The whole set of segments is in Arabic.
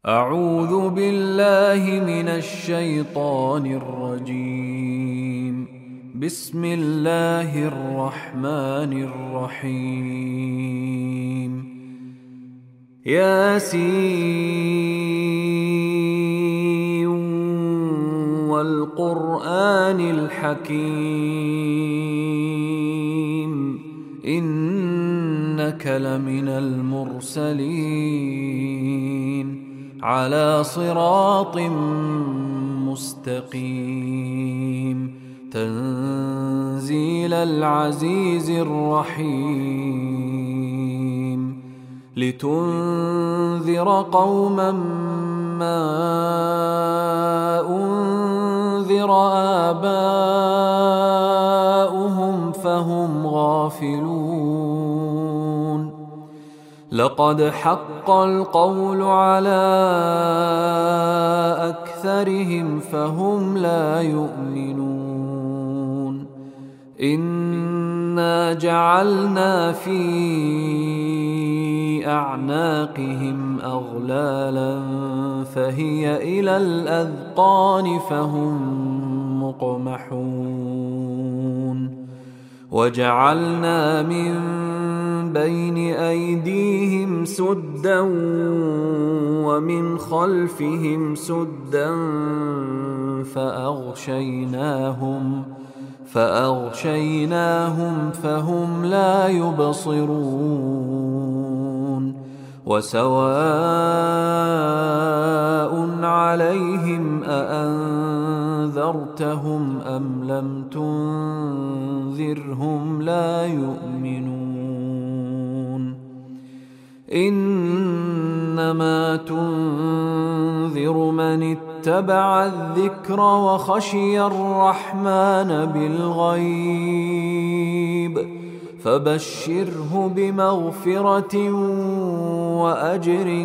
أعوذ بالله من الشيطان الرجيم. بسم الله الرحمن الرحيم. ياسين والقرآن الحكيم إنك لمن المرسلين على صراط مستقيم تنزيل العزيز الرحيم لتنذر قوما ما أنذر آباؤهم فهم غافلون لقد حق القول على أكثرهم فهم لا يؤمنون إنا جعلنا في أعناقهم أغلالا فهي إلى الأذقان فهم مقمحون وجعلنا من بين أيديهم سدا ومن خلفهم سدا فأغشيناهم فهم لا يبصرون وسواء عليهم أأنذرتهم أم لم تنذرهم لا يؤمنون إنما تنذر من اتبع الذكر وخشي الرحمن بالغيب فبشره بمغفرة وأجر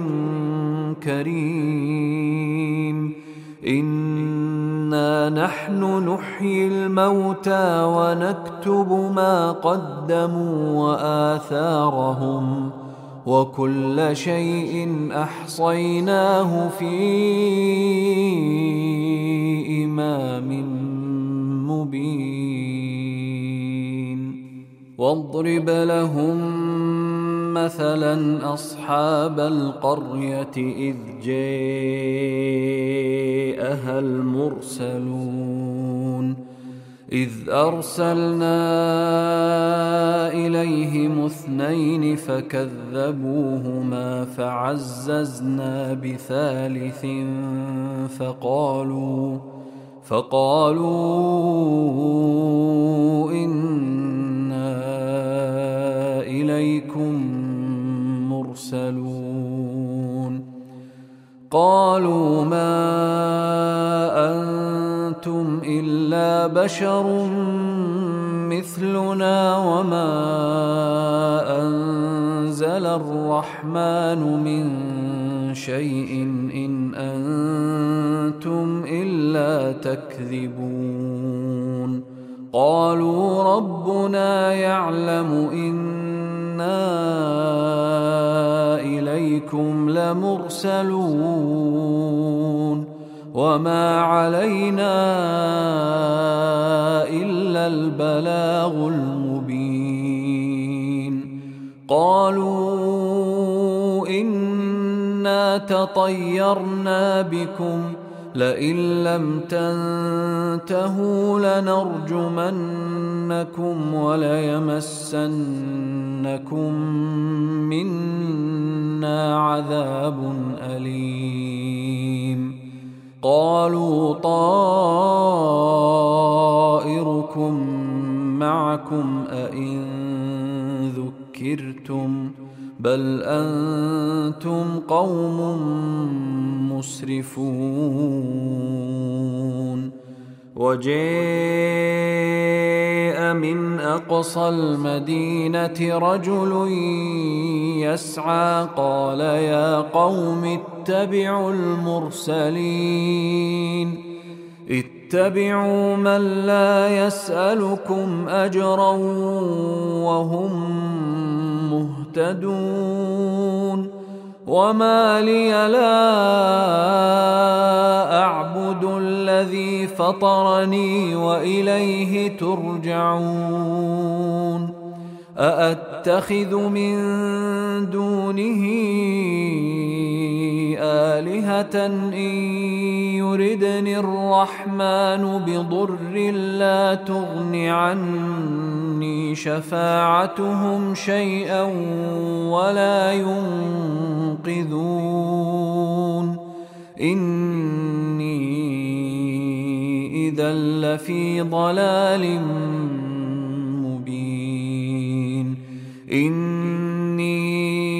كريم إنا نحن نحيي الموتى ونكتب ما قدموا وآثارهم وكل شيء أحصيناه في إمام مبين واضرب لهم مثلا أصحاب القرية إذ جاءها المرسلون إذ أرسلنا إليهم 2 فكذبوهما فعززنا بثالث فقالوا إنا إليكم مرسلون قالوا ما أنتم إلا بشر مثلنا وما أنزل الرحمن من شيء إن أنتم إلا تكذبون قالوا ربنا يعلم إنا إليكم لمرسلون وما علينا إلا البلاغ المبين قالوا إنا تطيرنا بكم لئن لم تنتهوا لنرجمنكم وليمسنكم منا عذاب أليم قالوا طائركم معكم أئن ذكرتم بل أنتم قوم مسرفون وجاء من أقصى المدينة رجل يسعى قال يا قوم اتبعوا المرسلين اتبعوا من لا يسألكم أجرا وهم مهتدون وما لي لا أعبد الذي فطرني وإليه ترجعون أأتخذ من دونه آلهة إن يردني الرحمن بضر لا تغن عني شفاعتهم شيئا ولا ينقذون إني إذا لفي ضلال مبين إني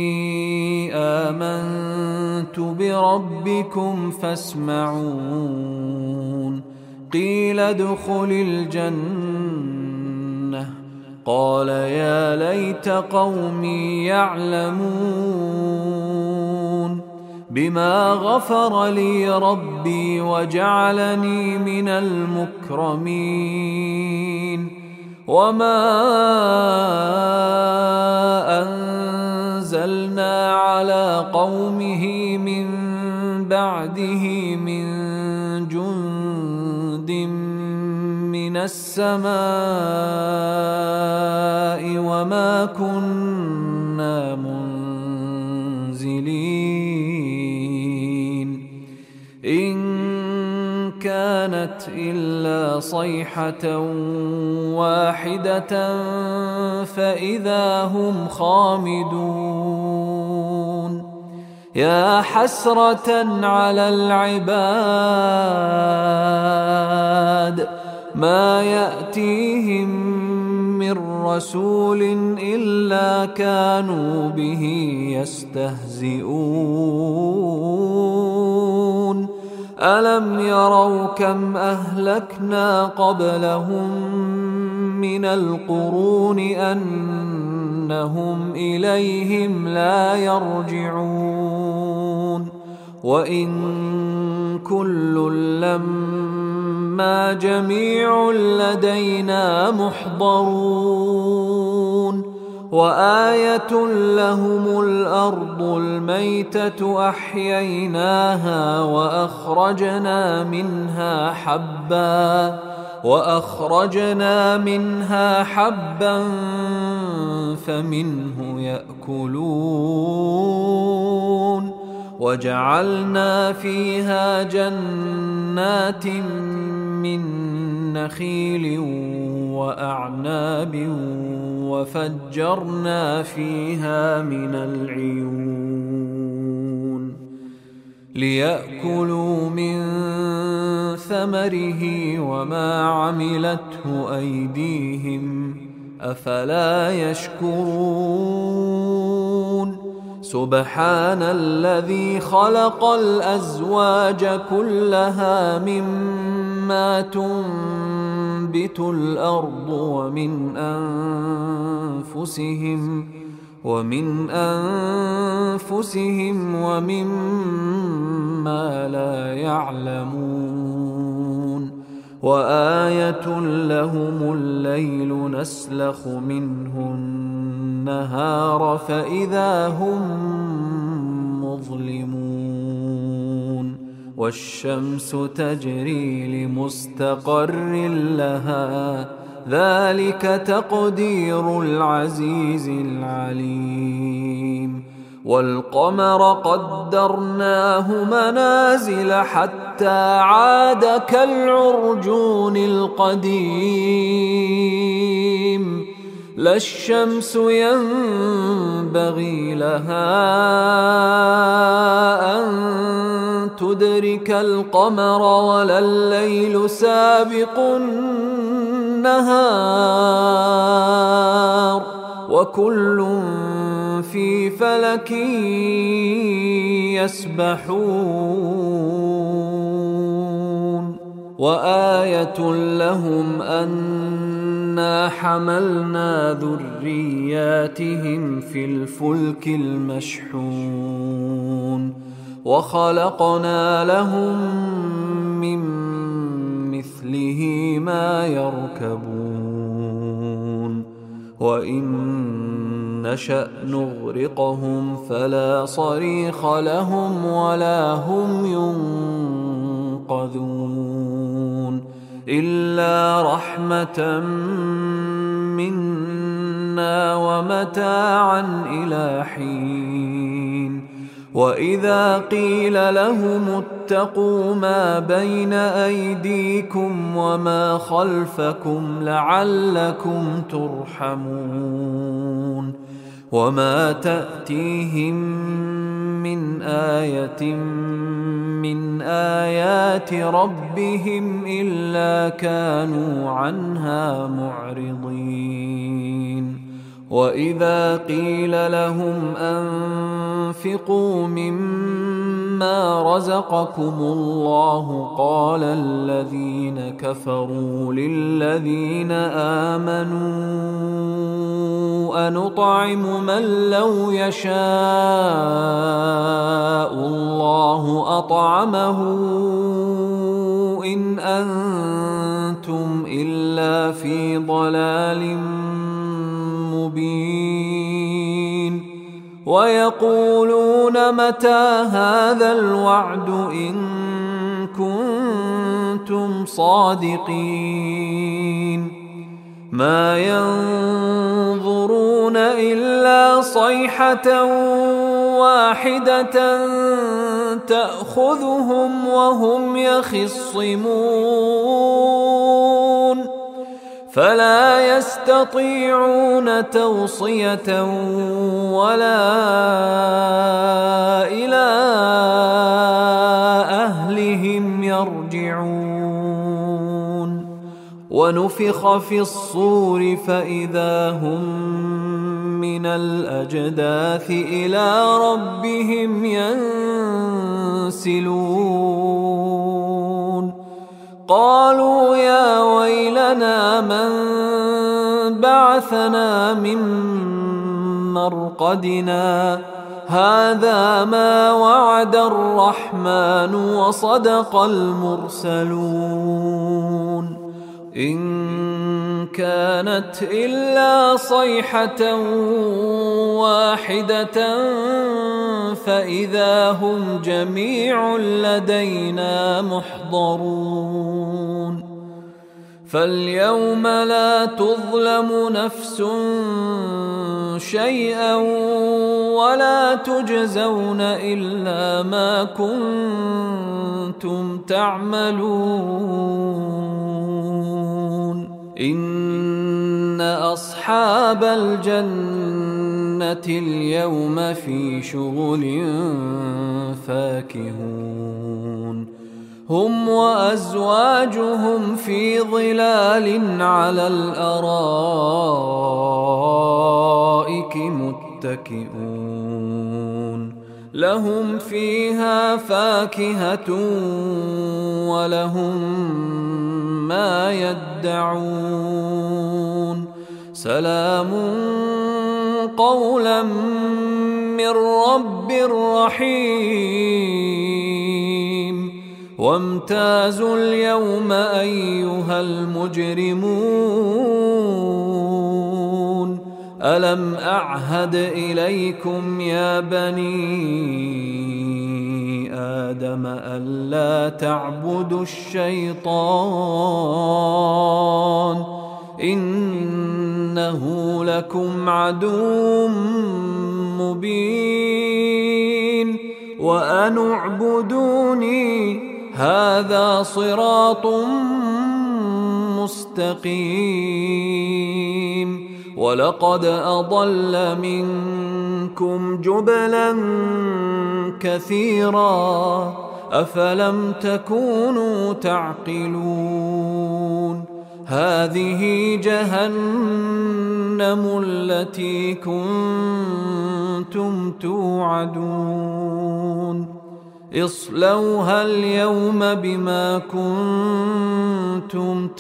آمنت بربكم فاسمعون قيل ادخل الجنة قال يا ليت قومي يعلمون بما غفر لي ربي وجعلني من المكرمين وما أنزلنا على قومه من بعده من جند من السماء وما كنا منزلين إن كانت إلا صيحة واحدة فإذا هم خامدون يا حسرة على العباد ما يأتيهم من رسول إلا كانوا به يستهزئون ألم يروا كم أهلكنا قبلهم من القرون أنهم إليهم لا يرجعون وإن كل لما جميع لدينا محضرون وآية لهم الأرض الميتة أحييناها وأخرجنا منها حبا فمنه يأكلون وجعلنا فيها جنات من نخيل وأعناب وفجرنا فيها من العيون ليأكلوا من ثمره وما عملته أيديهم أفلا يشكرون سبحان الذي خلق الأزواج كلها مما تنبت الأرض ومن أنفسهم ومما لا يعلمون وآية لهم الليل نسلخ منه النهار فإذا هم مظلمون والشمس تجري لمستقر لها ذلك تقدير العزيز العليم والقمر قدرناه منازل حتى عاد كالعرجون القديم لا الشمس ينبغي لها أن تدرك القمر ولا الليل سابق النهار وكل في فلك يسبحون وآية لهم أنا حملنا ذرياتهم في الفلك المشحون وخلقنا لهم من مثله ما يركبون وإن نشأ نغرقهم فلا صريخ لهم ولا هم ينقذون إلا رحمة منا ومتاعا إلى حين وإذا قيل لهم اتقوا ما بين أيديكم وما خلفكم لعلكم ترحمون وما تأتيهم من آية من آيات ربهم إلا كانوا عنها معرضين وإذا قيل لهم أنفقوا مما رزقكم الله قال الذين كفروا للذين آمنوا أنطعم من لو يشاء الله أطعمه إن أنتم إلا في ضلال مبين ويقولون متى هذا الوعد إن كنتم صادقين ما ينظرون إلا صيحة واحدة تأخذهم وهم يخصمون فلا يستطيعون توصية ولا إلى أهلهم يرجعون ونفخ في الصور فإذا هم من الأجداث إلى ربهم ينسلون قالوا يا ويلنا من بعثنا من مرقدنا هذا ما وعد الرحمن وصدق المرسلون إن كانت إلا صيحة واحدة فإذا هم جميع لدينا محضرون فاليوم لا تظلم نفس شيئا ولا تجزون إلا ما كنتم تعملون إن أصحاب الجنة اليوم في شغل فاكهون هم وأزواجهم في ظلال على الأرائك متكئون لهم فيها فاكهة ولهم ما يدعون سلام قولا من رب رحيم وامتازوا اليوم أيها المجرمون ألم أعهد إليكم يا بني آدم ألا تعبدوا الشيطان إنه لكم عدو مبين وأن اعبدوني هذا صراط مستقيم ولقد أضل منكم جبلا كثيرا أفلم تكونوا تعقلون هذه جهنم التي كنتم توعدون اصلوها اليوم بما كنتم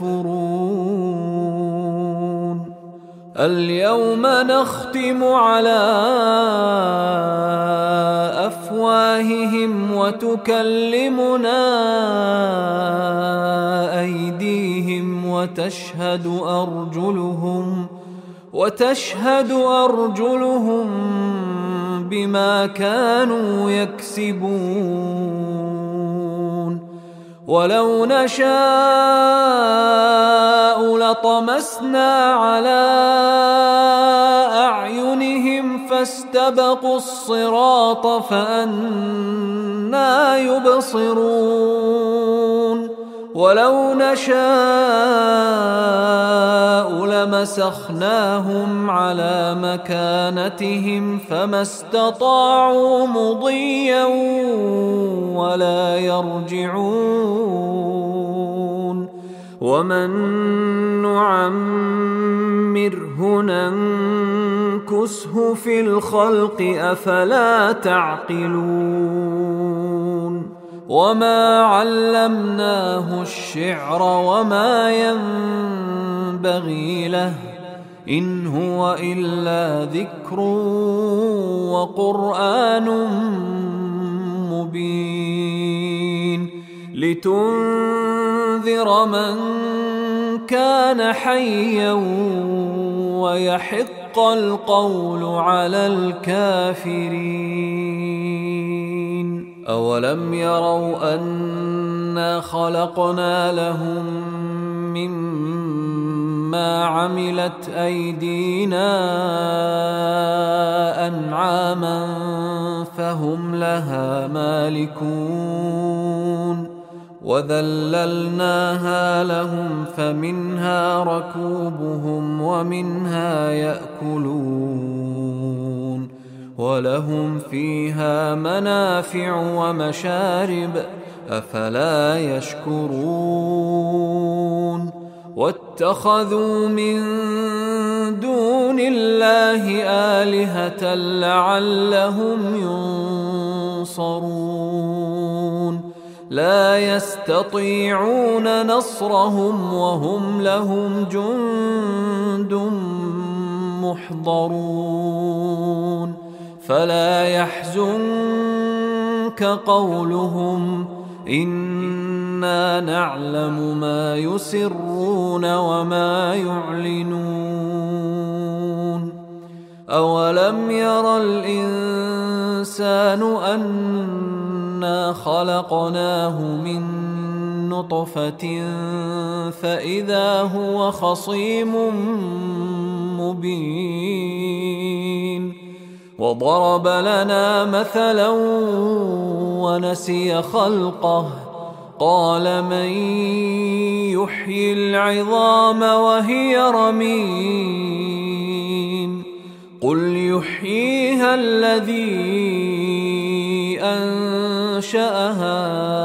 تكفرون اليوم نختم على أفواههم وتكلمنا أيديهم وتشهد وتشهد أرجلهم بما كانوا يكسبون ولو نشاء لطمسنا على أعينهم فاستبقوا الصراط فأنى يبصرون ولو نشاء لمسخناهم على مكانتهم فما استطاعوا مضيا ولا يرجعون ومن نعمره ننكسه في الخلق أفلا تعقلون وما علمناه الشعر وما ينبغي له إن هو إلا ذكر وقرآن مبين لتنذر من كان حيا ويحق القول على الكافرين أولم يروا أنا خلقنا لهم مما عملت أيدينا أنعاما فهم لها مالكون وذللناها لهم فمنها ركوبهم ومنها يأكلون ولهم فيها منافع ومشارب أفلا يشكرون واتخذوا من دون الله آلهة لعلهم ينصرون لا يستطيعون نصرهم وهم لهم جند محضرون فلا يحزنك قولهم إنا نعلم ما يسرون وما يعلنون أولم ير الإنسان أنا خلقناه من نطفة فإذا هو خصيم مبين وضرب لنا مثلا ونسي خلقه قال من يحيي العظام وهي رميم قل يحييها الذي أنشأها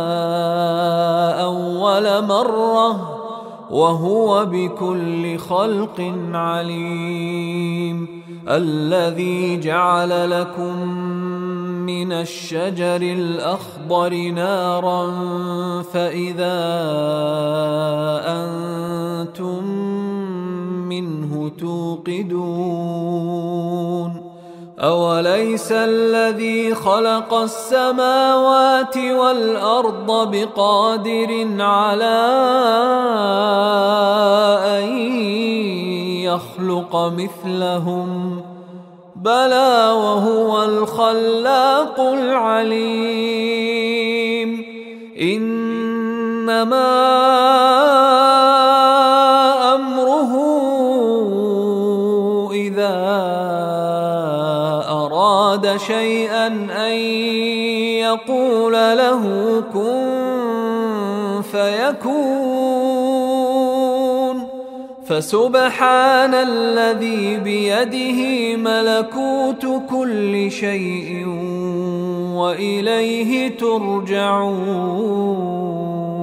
أول مرة وهو بكل خلق عليم الذي جعل لكم من الشجر الأخضر نارا فإذا أنتم منه توقدون أوليس الذي خلق السماوات والأرض بقادر على أن يخلق مثلهم بلى وهو الخلاق العليم إنما أمره إذا أراد شيئا أن يقول له كن فيكون فسبحان الذي بيده ملكوت كل شيء وإليه ترجعون